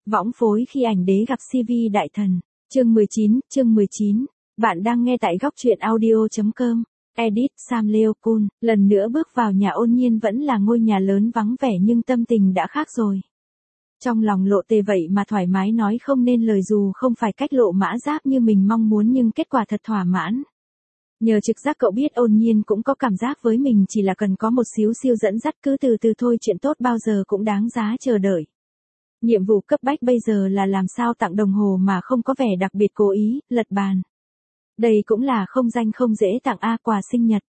Võng phối khi ảnh đế gặp CV đại thần. Chương 19. Bạn đang nghe tại góc truyện audio.com. Edit Sam Leopold, lần nữa bước vào nhà Ôn Nhiên vẫn là ngôi nhà lớn vắng vẻ nhưng tâm tình đã khác rồi. Trong lòng Lộ Tề vậy mà thoải mái nói không nên lời dù không phải cách Lộ Mã Giáp như mình mong muốn nhưng kết quả thật thỏa mãn. Nhờ trực giác cậu biết Ôn Nhiên cũng có cảm giác với mình chỉ là cần có một xíu siêu dẫn dắt cứ từ từ thôi chuyện tốt bao giờ cũng đáng giá chờ đợi. Nhiệm vụ cấp bách bây giờ là làm sao tặng đồng hồ mà không có vẻ đặc biệt cố ý, lật bàn. Đây cũng là không danh không dễ tặng quà sinh nhật.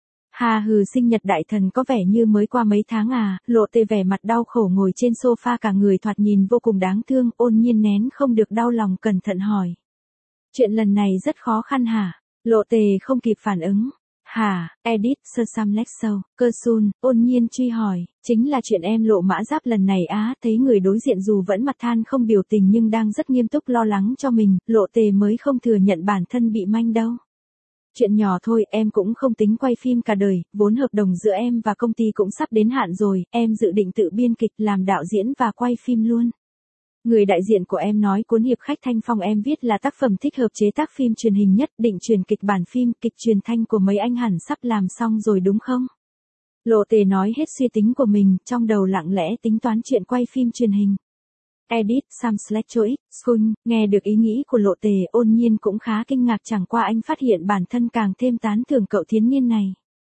Hà hừ sinh nhật đại thần có vẻ như mới qua mấy tháng Lộ Tề vẻ mặt đau khổ ngồi trên sofa cả người thoạt nhìn vô cùng đáng thương, Ôn Nhiên nén không được đau lòng cẩn thận hỏi. Chuyện lần này rất khó khăn hả? Lộ Tề không kịp phản ứng. Hả, Edit Sơ Sam Lexo, Cơ Sun, Ôn Nhiên truy hỏi, chính là chuyện em Lộ Mã Giáp lần này thấy người đối diện dù vẫn mặt than không biểu tình nhưng đang rất nghiêm túc lo lắng cho mình, Lộ Tề mới không thừa nhận bản thân bị manh đâu. Chuyện nhỏ thôi, em cũng không tính quay phim cả đời, vốn hợp đồng giữa em và công ty cũng sắp đến hạn rồi, em dự định tự biên kịch làm đạo diễn và quay phim luôn. Người đại diện của em nói cuốn hiệp khách Thanh Phong em viết là tác phẩm thích hợp chế tác phim truyền hình nhất, định truyền kịch bản phim, kịch truyền thanh của mấy anh hẳn sắp làm xong rồi đúng không? Lộ Tề nói hết suy tính của mình, trong đầu lặng lẽ tính toán chuyện quay phim truyền hình. Edit Sam Sledgewick, Skun, nghe được ý nghĩ của Lộ Tề, Ôn Nhiên cũng khá kinh ngạc chẳng qua anh phát hiện bản thân càng thêm tán thưởng cậu thiếu niên này.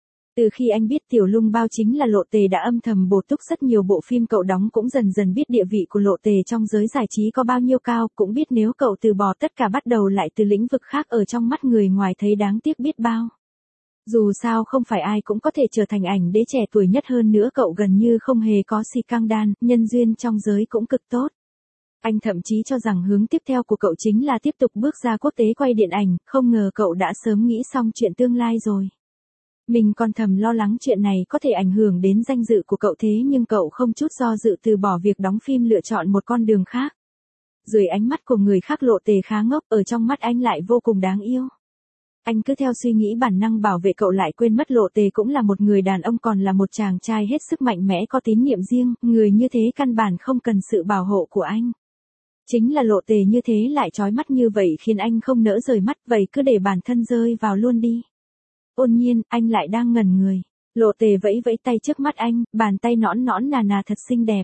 Từ khi anh biết Tiểu Lung Bao chính là Lộ Tề đã âm thầm bổ túc rất nhiều bộ phim cậu đóng cũng dần dần biết địa vị của Lộ Tề trong giới giải trí có bao nhiêu cao, cũng biết nếu cậu từ bỏ tất cả bắt đầu lại từ lĩnh vực khác ở trong mắt người ngoài thấy đáng tiếc biết bao. Dù sao không phải ai cũng có thể trở thành ảnh đế trẻ tuổi nhất hơn nữa cậu gần như không hề có scandal, nhân duyên trong giới cũng cực tốt. Anh thậm chí cho rằng hướng tiếp theo của cậu chính là tiếp tục bước ra quốc tế quay điện ảnh, không ngờ cậu đã sớm nghĩ xong chuyện tương lai rồi. Mình còn thầm lo lắng chuyện này có thể ảnh hưởng đến danh dự của cậu thế nhưng cậu không chút do dự từ bỏ việc đóng phim lựa chọn một con đường khác. Dưới ánh mắt của người khác Lộ Tề khá ngốc, ở trong mắt anh lại vô cùng đáng yêu. Anh cứ theo suy nghĩ bản năng bảo vệ cậu lại quên mất Lộ Tề cũng là một người đàn ông còn là một chàng trai hết sức mạnh mẽ có tín niệm riêng, người như thế căn bản không cần sự bảo hộ của anh. Chính là Lộ Tề như thế lại chói mắt như vậy khiến anh không nỡ rời mắt, vậy cứ để bản thân rơi vào luôn đi. Ôn Nhiên, anh lại đang ngẩn người. Lộ Tề vẫy vẫy tay trước mắt anh, bàn tay nõn nõn nà thật xinh đẹp.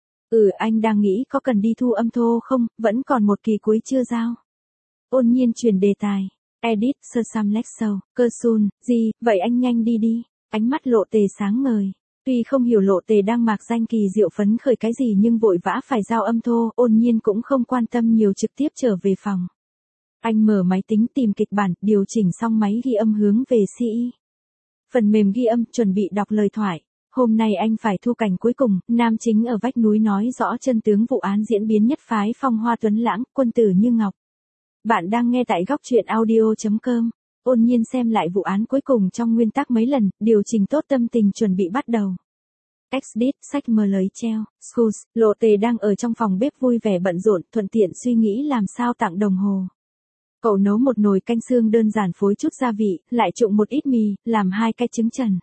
Anh đang nghĩ có cần đi thu âm thô không, vẫn còn một kỳ cuối chưa giao. Ôn Nhiên chuyển đề tài. Edit Sơ Sam Lexo, Cơ Sun, gì, vậy anh nhanh đi đi. Ánh mắt Lộ Tề sáng ngời. Tuy không hiểu Lộ Tề đang mạc danh kỳ diệu phấn khởi cái gì nhưng vội vã phải giao âm thô, Ôn Nhiên cũng không quan tâm nhiều trực tiếp trở về phòng. Anh mở máy tính tìm kịch bản, điều chỉnh xong máy ghi âm hướng về CE. Phần mềm ghi âm, chuẩn bị đọc lời thoại. Hôm nay anh phải thu cảnh cuối cùng, nam chính ở vách núi nói rõ chân tướng vụ án diễn biến nhất phái phong hoa tuấn lãng, quân tử như ngọc. Bạn đang nghe tại góc truyện audio.com. Ôn Nhiên xem lại vụ án cuối cùng trong nguyên tắc mấy lần, điều chỉnh tốt tâm tình chuẩn bị bắt đầu. Exit, sách mờ lấy treo, Schools, Lộ Tề đang ở trong phòng bếp vui vẻ bận rộn, thuận tiện suy nghĩ làm sao tặng đồng hồ. Cậu nấu một nồi canh xương đơn giản phối chút gia vị, lại trụng một ít mì, làm 2 cái trứng trần.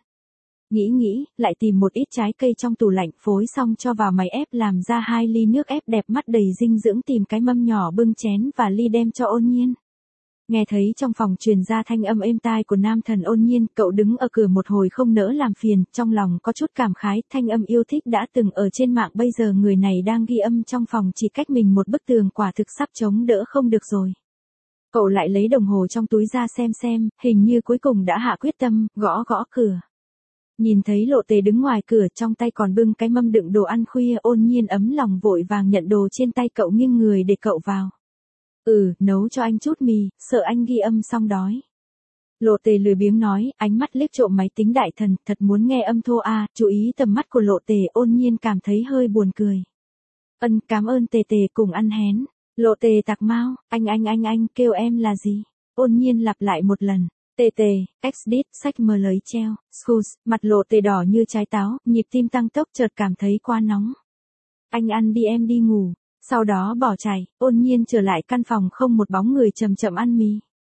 Nghĩ, lại tìm một ít trái cây trong tủ lạnh phối xong cho vào máy ép làm ra 2 ly nước ép đẹp mắt đầy dinh dưỡng tìm cái mâm nhỏ bưng chén và ly đem cho Ôn Nhiên. Nghe thấy trong phòng truyền ra thanh âm êm tai của nam thần Ôn Nhiên, cậu đứng ở cửa một hồi không nỡ làm phiền, trong lòng có chút cảm khái, thanh âm yêu thích đã từng ở trên mạng bây giờ người này đang ghi âm trong phòng chỉ cách mình một bức tường quả thực sắp chống đỡ không được rồi. Cậu lại lấy đồng hồ trong túi ra xem, hình như cuối cùng đã hạ quyết tâm, gõ cửa. Nhìn thấy Lộ Tề đứng ngoài cửa trong tay còn bưng cái mâm đựng đồ ăn khuya, Ôn Nhiên ấm lòng vội vàng nhận đồ trên tay cậu nghiêng người để cậu vào. Nấu cho anh chút mì, sợ anh ghi âm xong đói. Lộ Tề lười biếng nói, ánh mắt liếc trộm máy tính đại thần, thật muốn nghe âm thô chú ý tầm mắt của Lộ Tề, Ôn Nhiên cảm thấy hơi buồn cười. Cảm ơn Tề cùng ăn hén. Lộ Tề tặc mau, anh kêu em là gì? Ôn Nhiên lặp lại một lần. Exit, sách mờ lấy treo, Schools, mặt Lộ Tề đỏ như trái táo, nhịp tim tăng tốc chợt cảm thấy quá nóng. Anh ăn đi em đi ngủ. Sau đó bỏ chạy, Ôn Nhiên trở lại căn phòng không một bóng người chậm chậm ăn mì.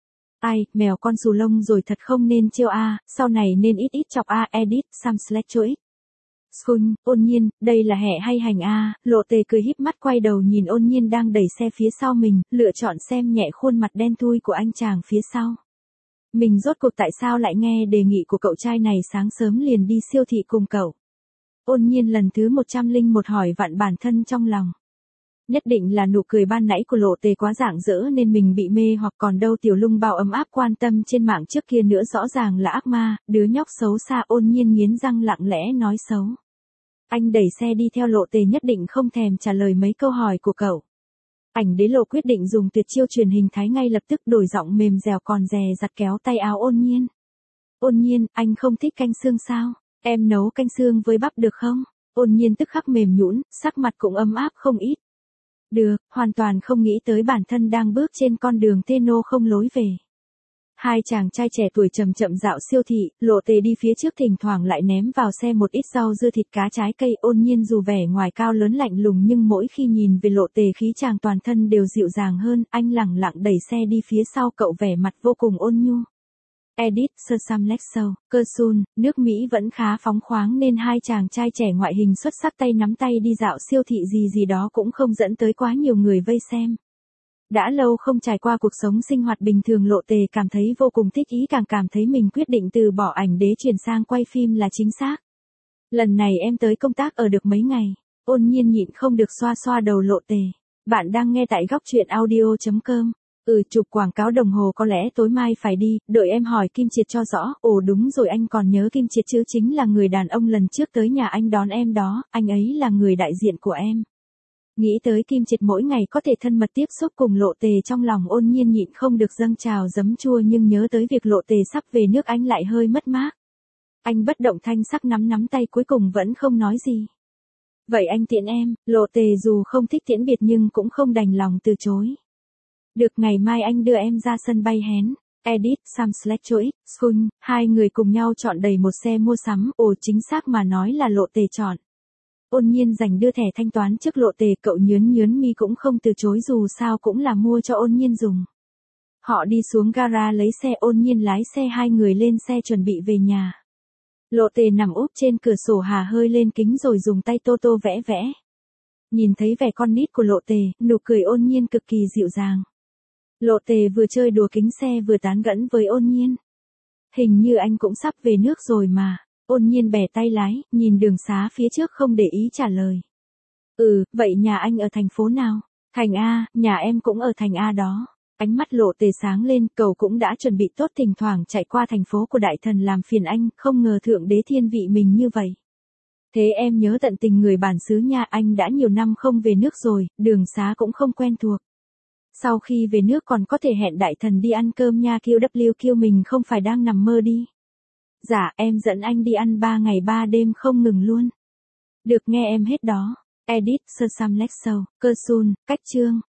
Mèo con xù lông rồi thật không nên trêu sau này nên ít chọc Edit Sam Sledgewick. Xung, Ôn Nhiên, đây là hẹ hay hành a? Lộ Tề cười híp mắt quay đầu nhìn Ôn Nhiên đang đẩy xe phía sau mình, lựa chọn xem nhẹ khuôn mặt đen thui của anh chàng phía sau. Mình rốt cuộc tại sao lại nghe đề nghị của cậu trai này sáng sớm liền đi siêu thị cùng cậu. Ôn Nhiên lần thứ 101 hỏi vặn bản thân trong lòng. Nhất định là nụ cười ban nãy của Lộ Tề quá rạng rỡ nên mình bị mê, hoặc còn đâu Tiểu Lung bao ấm áp quan tâm trên mạng trước kia nữa rõ ràng là ác ma, đứa nhóc xấu xa. Ôn Nhiên nghiến răng lặng lẽ nói xấu. Anh đẩy xe đi theo Lộ Tề nhất định không thèm trả lời mấy câu hỏi của cậu. Ảnh Đế Lộ quyết định dùng tuyệt chiêu truyền hình thái ngay lập tức, đổi giọng mềm dẻo còn dè dặt kéo tay áo Ôn Nhiên. Ôn Nhiên, anh không thích canh xương sao? Em nấu canh xương với bắp được không? Ôn Nhiên tức khắc mềm nhũn, sắc mặt cũng ấm áp không ít. Được, hoàn toàn không nghĩ tới bản thân đang bước trên con đường tê nô không lối về. Hai chàng trai trẻ tuổi chậm chậm dạo siêu thị, Lộ Tề đi phía trước thỉnh thoảng lại ném vào xe một ít rau dưa thịt cá trái cây. Ôn Nhiên dù vẻ ngoài cao lớn lạnh lùng nhưng mỗi khi nhìn về Lộ Tề khí chàng toàn thân đều dịu dàng hơn. Anh lẳng lặng đẩy xe đi phía sau cậu, vẻ mặt vô cùng ôn nhu. Edit, Sir Sam Lexow, Kersun, nước Mỹ vẫn khá phóng khoáng nên hai chàng trai trẻ ngoại hình xuất sắc tay nắm tay đi dạo siêu thị gì đó cũng không dẫn tới quá nhiều người vây xem. Đã lâu không trải qua cuộc sống sinh hoạt bình thường, Lộ Tề cảm thấy vô cùng thích ý, càng cảm thấy mình quyết định từ bỏ ảnh đế chuyển sang quay phim là chính xác. Lần này em tới công tác ở được mấy ngày? Ôn Nhiên nhịn không được xoa xoa đầu Lộ Tề. Bạn đang nghe tại góc truyện audio.com. Chụp quảng cáo đồng hồ có lẽ tối mai phải đi, đợi em hỏi Kim Triệt cho rõ. Ồ đúng rồi, anh còn nhớ Kim Triệt chứ, chính là người đàn ông lần trước tới nhà anh đón em đó, anh ấy là người đại diện của em. Nghĩ tới Kim Triệt mỗi ngày có thể thân mật tiếp xúc cùng Lộ Tề, trong lòng Ôn Nhiên nhịn không được dâng trào giấm chua, nhưng nhớ tới việc Lộ Tề sắp về nước anh lại hơi mất mát. Anh bất động thanh sắc nắm tay, cuối cùng vẫn không nói gì. Vậy anh tiễn em. Lộ Tề dù không thích tiễn biệt nhưng cũng không đành lòng từ chối. Được, ngày mai anh đưa em ra sân bay hén. Edit, Sam Lexow, Xung, hai người cùng nhau chọn đầy một xe mua sắm. Ồ, chính xác mà nói là Lộ Tề chọn. Ôn Nhiên dành đưa thẻ thanh toán trước Lộ Tề, cậu nhớn mi cũng không từ chối, dù sao cũng là mua cho Ôn Nhiên dùng. Họ đi xuống gara lấy xe, Ôn Nhiên lái xe, hai người lên xe chuẩn bị về nhà. Lộ Tề nằm úp trên cửa sổ hà hơi lên kính rồi dùng tay tô tô vẽ vẽ. Nhìn thấy vẻ con nít của Lộ Tề, nụ cười Ôn Nhiên cực kỳ dịu dàng. Lộ Tề vừa chơi đùa kính xe vừa tán gẫu với Ôn Nhiên. Hình như anh cũng sắp về nước rồi mà. Ôn Nhiên bẻ tay lái, nhìn đường xá phía trước không để ý trả lời. Vậy nhà anh ở thành phố nào? Thành A, nhà em cũng ở thành A đó. Ánh mắt Lộ Tề sáng lên, cậu cũng đã chuẩn bị tốt thỉnh thoảng chạy qua thành phố của đại thần làm phiền anh, không ngờ thượng đế thiên vị mình như vậy. Thế em nhớ tận tình người bản xứ nha, anh đã nhiều năm không về nước rồi, đường xá cũng không quen thuộc. Sau khi về nước còn có thể hẹn đại thần đi ăn cơm nha. QW, mình không phải đang nằm mơ đi. Dạ, em dẫn anh đi ăn 3 ngày 3 đêm không ngừng luôn. Được, nghe em hết đó. Edit, Sir Sam Lexow, Kersun, cách chương.